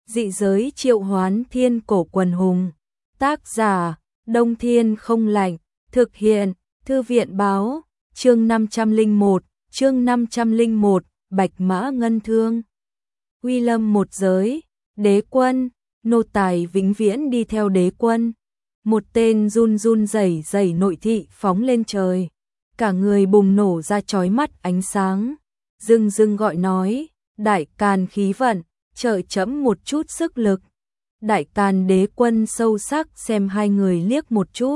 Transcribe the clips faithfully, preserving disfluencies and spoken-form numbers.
Dị giới triệu hoán thiên cổ quần hùng. Tác giả, Đông Thiên không lạnh. Thực hiện, Thư viện báo, chương năm trăm lẻ một, chương năm trăm lẻ một, Bạch Mã Ngân Thương. Uy lâm một giới, đế quân, nô tài vĩnh viễn đi theo đế quân. Một tên run run rẩy rẩy nội thị phóng lên trời, cả người bùng nổ ra chói mắt ánh sáng, dưng dưng gọi nói, đại càn khí vận, trợ chẫm một chút sức lực. Đại càn đế quân sâu sắc xem hai người liếc một chút,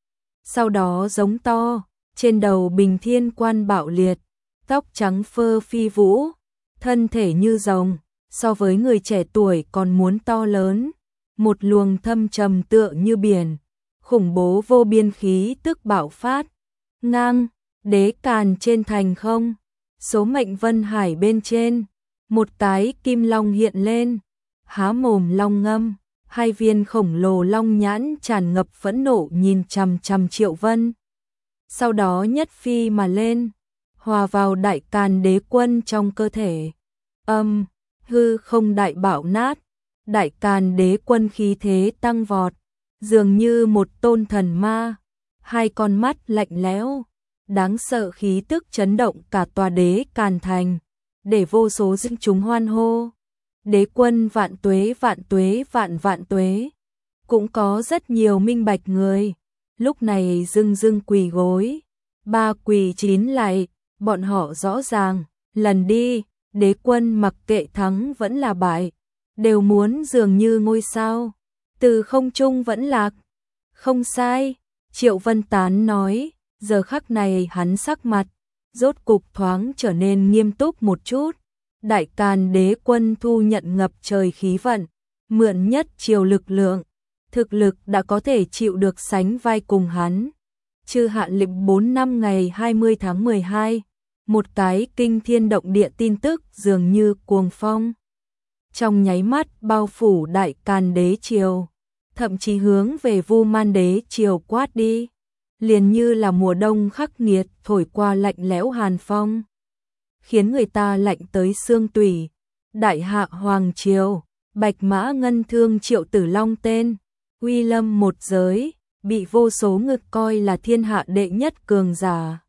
sau đó giống to, trên đầu bình thiên quan bạo liệt, tóc trắng phơ phi vũ, thân thể như rồng, so với người trẻ tuổi còn muốn to lớn, một luồng thâm trầm tựa như biển, khủng bố vô biên khí tức bạo phát. Ngang, đế càn trên thành không, số mệnh vân hải bên trên, một cái kim long hiện lên, há mồm long ngâm, hai viên khổng lồ long nhãn tràn ngập phẫn nộ nhìn chằm chằm Triệu Vân. Sau đó nhất phi mà lên, hòa vào đại càn đế quân trong cơ thể. Âm, hư không đại bạo nát, đại càn đế quân khí thế tăng vọt, dường như một tôn thần ma, hai con mắt lạnh lẽo, đáng sợ khí tức chấn động cả tòa đế càn thành, để vô số dân chúng hoan hô. Đế quân vạn tuế vạn tuế vạn vạn tuế. Cũng có rất nhiều minh bạch người, lúc này dưng dưng quỳ gối, ba quỳ chín lạy, bọn họ rõ ràng, lần đi, đế quân mặc kệ thắng vẫn là bại, đều muốn dường như ngôi sao, từ không trung vẫn lạc. Không sai, Triệu Vân Tán nói, giờ khắc này hắn sắc mặt, rốt cục thoáng trở nên nghiêm túc một chút. Đại càn đế quân thu nhận ngập trời khí vận, mượn nhất triều lực lượng, thực lực đã có thể chịu được sánh vai cùng hắn. Chư hạ lệnh bốn năm ngày hai mươi tháng mười hai, một cái kinh thiên động địa tin tức dường như cuồng phong. Trong nháy mắt bao phủ đại càn đế triều, thậm chí hướng về Vu Man đế triều quát đi, liền như là mùa đông khắc nghiệt thổi qua lạnh lẽo hàn phong, khiến người ta lạnh tới xương tủy. Đại hạ hoàng triều, Bạch Mã Ngân Thương Triệu Tử Long tên, uy lâm một giới, bị vô số người coi là thiên hạ đệ nhất cường giả.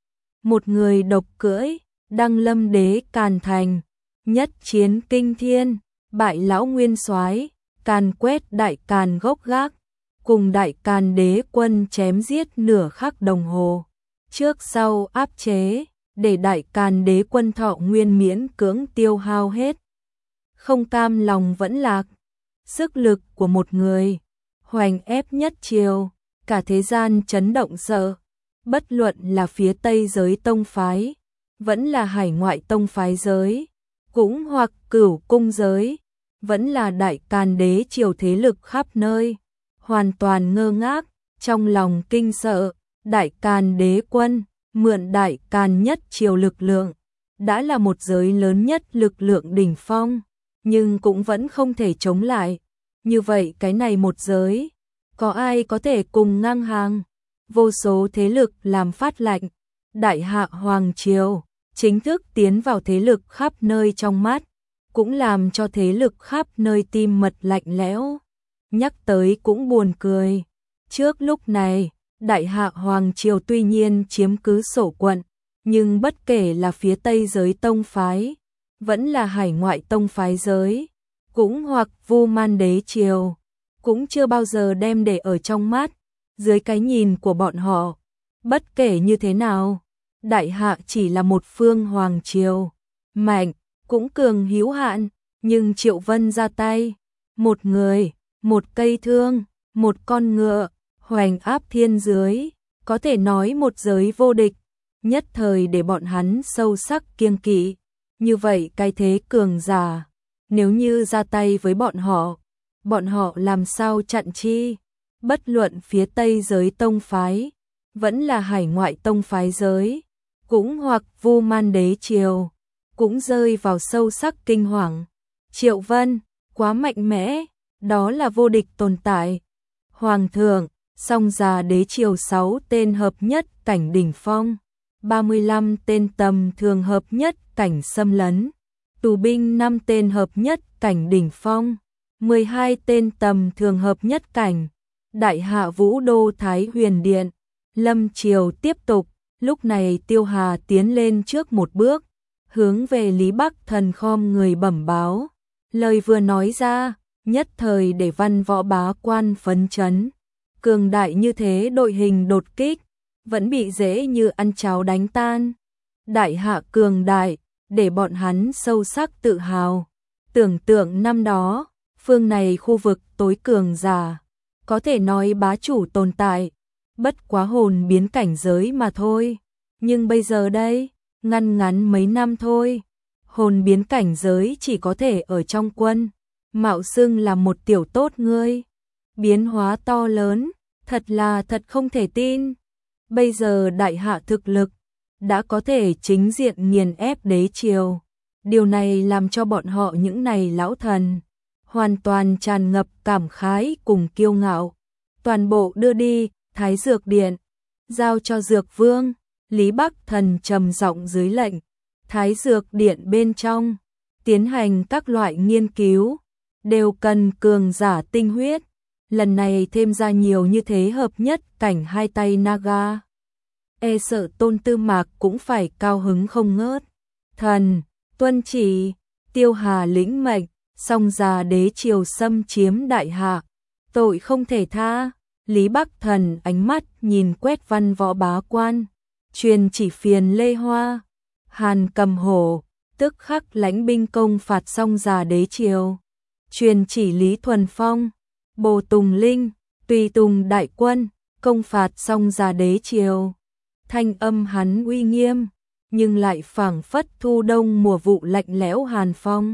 Một người độc cưỡi, đăng lâm đế càn thành, nhất chiến kinh thiên, bại lão nguyên soái, càn quét đại càn gốc gác, cùng đại càn đế quân chém giết nửa khắc đồng hồ, trước sau áp chế, để đại càn đế quân thọ nguyên miễn cưỡng tiêu hao hết. Không cam lòng vẫn lạc, sức lực của một người, hoành ép nhất triều, cả thế gian chấn động sợ. Bất luận là phía Tây giới tông phái, vẫn là hải ngoại tông phái giới, cũng hoặc cửu cung giới, vẫn là đại càn đế triều thế lực khắp nơi, hoàn toàn ngơ ngác, trong lòng kinh sợ. Đại càn đế quân, mượn đại càn nhất triều lực lượng, đã là một giới lớn nhất lực lượng đỉnh phong, nhưng cũng vẫn không thể chống lại. Như vậy cái này một giới, có ai có thể cùng ngang hàng? Vô số thế lực làm phát lệnh, đại hạ hoàng triều chính thức tiến vào thế lực khắp nơi trong mắt, cũng làm cho thế lực khắp nơi tim mật lạnh lẽo. Nhắc tới cũng buồn cười, trước lúc này, đại hạ hoàng triều tuy nhiên chiếm cứ sổ quận, nhưng bất kể là phía Tây giới tông phái, vẫn là hải ngoại tông phái giới, cũng hoặc Vu Man đế triều, cũng chưa bao giờ đem để ở trong mắt. Dưới cái nhìn của bọn họ, bất kể như thế nào, đại hạ chỉ là một phương hoàng triều, mạnh, cũng cường hữu hạn, nhưng Triệu Vân ra tay, một người, một cây thương, một con ngựa, hoành áp thiên dưới, có thể nói một giới vô địch, nhất thời để bọn hắn sâu sắc kiêng kỵ. Như vậy cái thế cường giả, nếu như ra tay với bọn họ, bọn họ làm sao chặn chi? Bất luận phía Tây giới tông phái, vẫn là hải ngoại tông phái giới, cũng hoặc Vu Man đế triều, cũng rơi vào sâu sắc kinh hoàng. Triệu Vân, quá mạnh mẽ, đó là vô địch tồn tại. Hoàng thượng, song già đế triều sáu tên hợp nhất cảnh đỉnh phong, ba mươi lăm tên tầm thường hợp nhất cảnh xâm lấn, tù binh năm tên hợp nhất cảnh đỉnh phong. mười hai tên tầm thường hợp nhất cảnh, đại hạ Vũ Đô Thái Huyền Điện, lâm triều tiếp tục, lúc này Tiêu Hà tiến lên trước một bước, hướng về Lý Bắc Thần khom người bẩm báo, lời vừa nói ra, nhất thời để văn võ bá quan phấn chấn, cường đại như thế đội hình đột kích, vẫn bị dễ như ăn cháo đánh tan. Đại hạ cường đại, để bọn hắn sâu sắc tự hào. Tưởng tượng năm đó, phương này khu vực tối cường giả, có thể nói bá chủ tồn tại, bất quá hồn biến cảnh giới mà thôi. Nhưng bây giờ đây, ngăn ngắn mấy năm thôi, hồn biến cảnh giới chỉ có thể ở trong quân, mạo xưng là một tiểu tốt ngươi. Biến hóa to lớn, thật là thật không thể tin. Bây giờ đại hạ thực lực, đã có thể chính diện nghiền ép đế triều. Điều này làm cho bọn họ những này lão thần, hoàn toàn tràn ngập cảm khái cùng kiêu ngạo. Toàn bộ đưa đi, Thái Dược Điện, giao cho Dược Vương. Lý Bắc Thần trầm giọng dưới lệnh, Thái Dược Điện bên trong, tiến hành các loại nghiên cứu, đều cần cường giả tinh huyết. Lần này thêm ra nhiều như thế hợp nhất cảnh hai tay Naga. E sợ Tôn Tư Mạc cũng phải cao hứng không ngớt. Thần, tuân chỉ, Tiêu Hà lĩnh mệnh, song già đế triều xâm chiếm đại hạ, tội không thể tha. Lý Bắc Thần ánh mắt nhìn quét văn võ bá quan, truyền chỉ phiền Lê Hoa, Hàn Cầm Hổ, tức khắc lãnh binh công phạt song già đế triều. Truyền chỉ Lý Thuần Phong, Bồ Tùng Linh, tùy tùng đại quân, công phạt song già đế triều. Thanh âm hắn uy nghiêm, nhưng lại phảng phất thu đông mùa vụ lạnh lẽo hàn phong.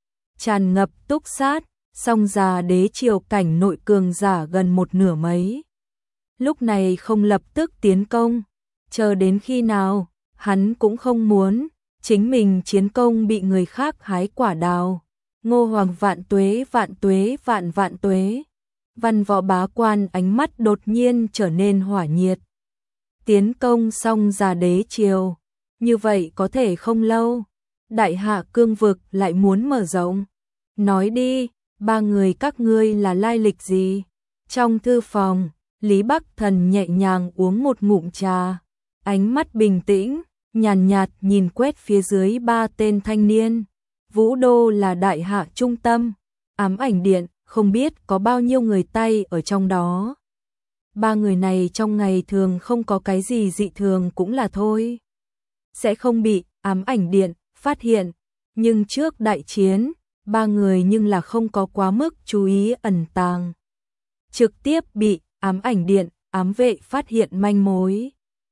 Tràn ngập túc sát, song già đế triều cảnh nội cường giả gần một nửa mấy. Lúc này không lập tức tiến công, chờ đến khi nào, hắn cũng không muốn, chính mình chiến công bị người khác hái quả đào. Ngô Hoàng vạn tuế vạn tuế vạn vạn tuế. Văn võ bá quan ánh mắt đột nhiên trở nên hỏa nhiệt. Tiến công xong già đế triều, như vậy có thể không lâu, đại hạ cương vực lại muốn mở rộng. Nói đi, ba người các ngươi là lai lịch gì? Trong thư phòng, Lý Bắc Thần nhẹ nhàng uống một ngụm trà, ánh mắt bình tĩnh, nhàn nhạt, nhạt nhìn quét phía dưới ba tên thanh niên. Vũ Đô là đại hạ trung tâm, ám ảnh điện, không biết có bao nhiêu người tay ở trong đó. Ba người này trong ngày thường không có cái gì dị thường cũng là thôi. Sẽ không bị ám ảnh điện phát hiện, nhưng trước đại chiến, ba người nhưng là không có quá mức chú ý ẩn tàng. Trực tiếp bị ám ảnh điện, ám vệ phát hiện manh mối.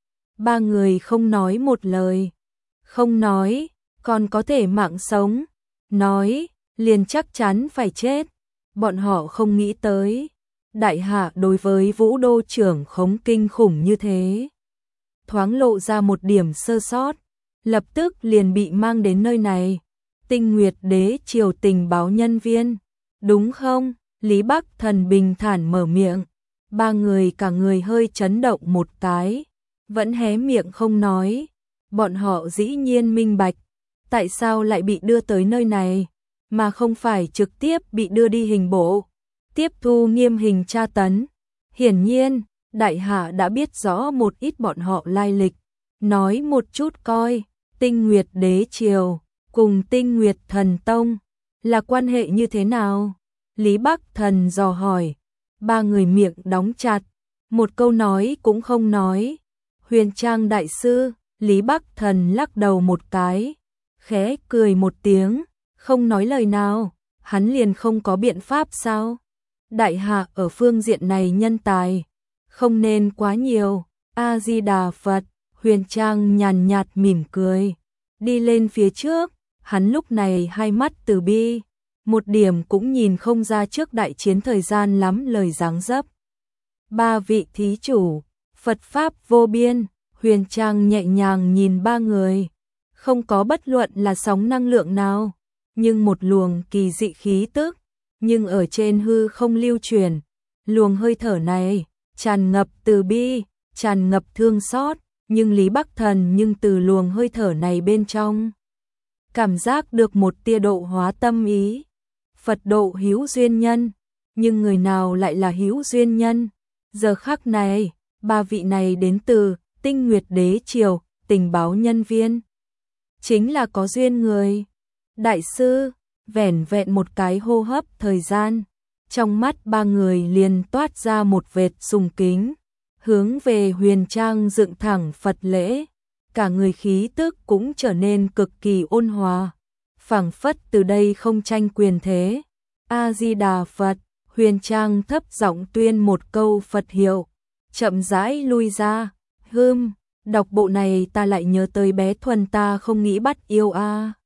Ba người không nói một lời, không nói, còn có thể mạng sống, nói, liền chắc chắn phải chết. Bọn họ không nghĩ tới, đại hạ đối với Vũ Đô trưởng khống kinh khủng như thế. Thoáng lộ ra một điểm sơ sót, lập tức liền bị mang đến nơi này. Tinh Nguyệt đế triều tình báo nhân viên, đúng không? Lý Bắc Thần bình thản mở miệng. Ba người cả người hơi chấn động một cái, vẫn hé miệng không nói. Bọn họ dĩ nhiên minh bạch, tại sao lại bị đưa tới nơi này, mà không phải trực tiếp bị đưa đi hình bộ, tiếp thu nghiêm hình tra tấn. Hiển nhiên, đại hạ đã biết rõ một ít bọn họ lai lịch. Nói một chút coi, Tinh Nguyệt đế triều cùng Tinh Nguyệt thần tông là quan hệ như thế nào? Lý Bắc Thần dò hỏi. Ba người miệng đóng chặt, một câu nói cũng không nói. Huyền Trang đại sư, Lý Bắc Thần lắc đầu một cái, khẽ cười một tiếng, không nói lời nào. Hắn liền không có biện pháp sao? Đại hạ ở phương diện này nhân tài không nên quá nhiều. A Di Đà Phật. Huyền Trang nhàn nhạt mỉm cười, đi lên phía trước. Hắn lúc này hai mắt từ bi, một điểm cũng nhìn không ra trước đại chiến thời gian lắm lời dáng dấp. Ba vị thí chủ, Phật pháp vô biên. Huyền Trang nhẹ nhàng nhìn ba người, không có bất luận là sóng năng lượng nào, nhưng một luồng kỳ dị khí tức, nhưng ở trên hư không lưu truyền. Luồng hơi thở này tràn ngập từ bi, tràn ngập thương xót, nhưng Lý Bắc Thần nhưng từ luồng hơi thở này bên trong cảm giác được một tia độ hóa tâm ý. Phật độ hữu duyên nhân, nhưng người nào lại là hữu duyên nhân? Giờ khắc này, ba vị này đến từ Tinh Nguyệt Đế Triều, tình báo nhân viên. Chính là có duyên người. Đại sư, vẻn vẹn một cái hô hấp thời gian, trong mắt ba người liền toát ra một vệt sùng kính, hướng về Huyền Trang dựng thẳng Phật lễ, cả người khí tức cũng trở nên cực kỳ ôn hòa, phảng phất từ đây không tranh quyền thế. A Di Đà Phật. Huyền Trang thấp giọng tuyên một câu Phật hiệu, chậm rãi lui ra. Hừm, đọc bộ này ta lại nhớ tới bé Thuần, ta không nghĩ bắt yêu a.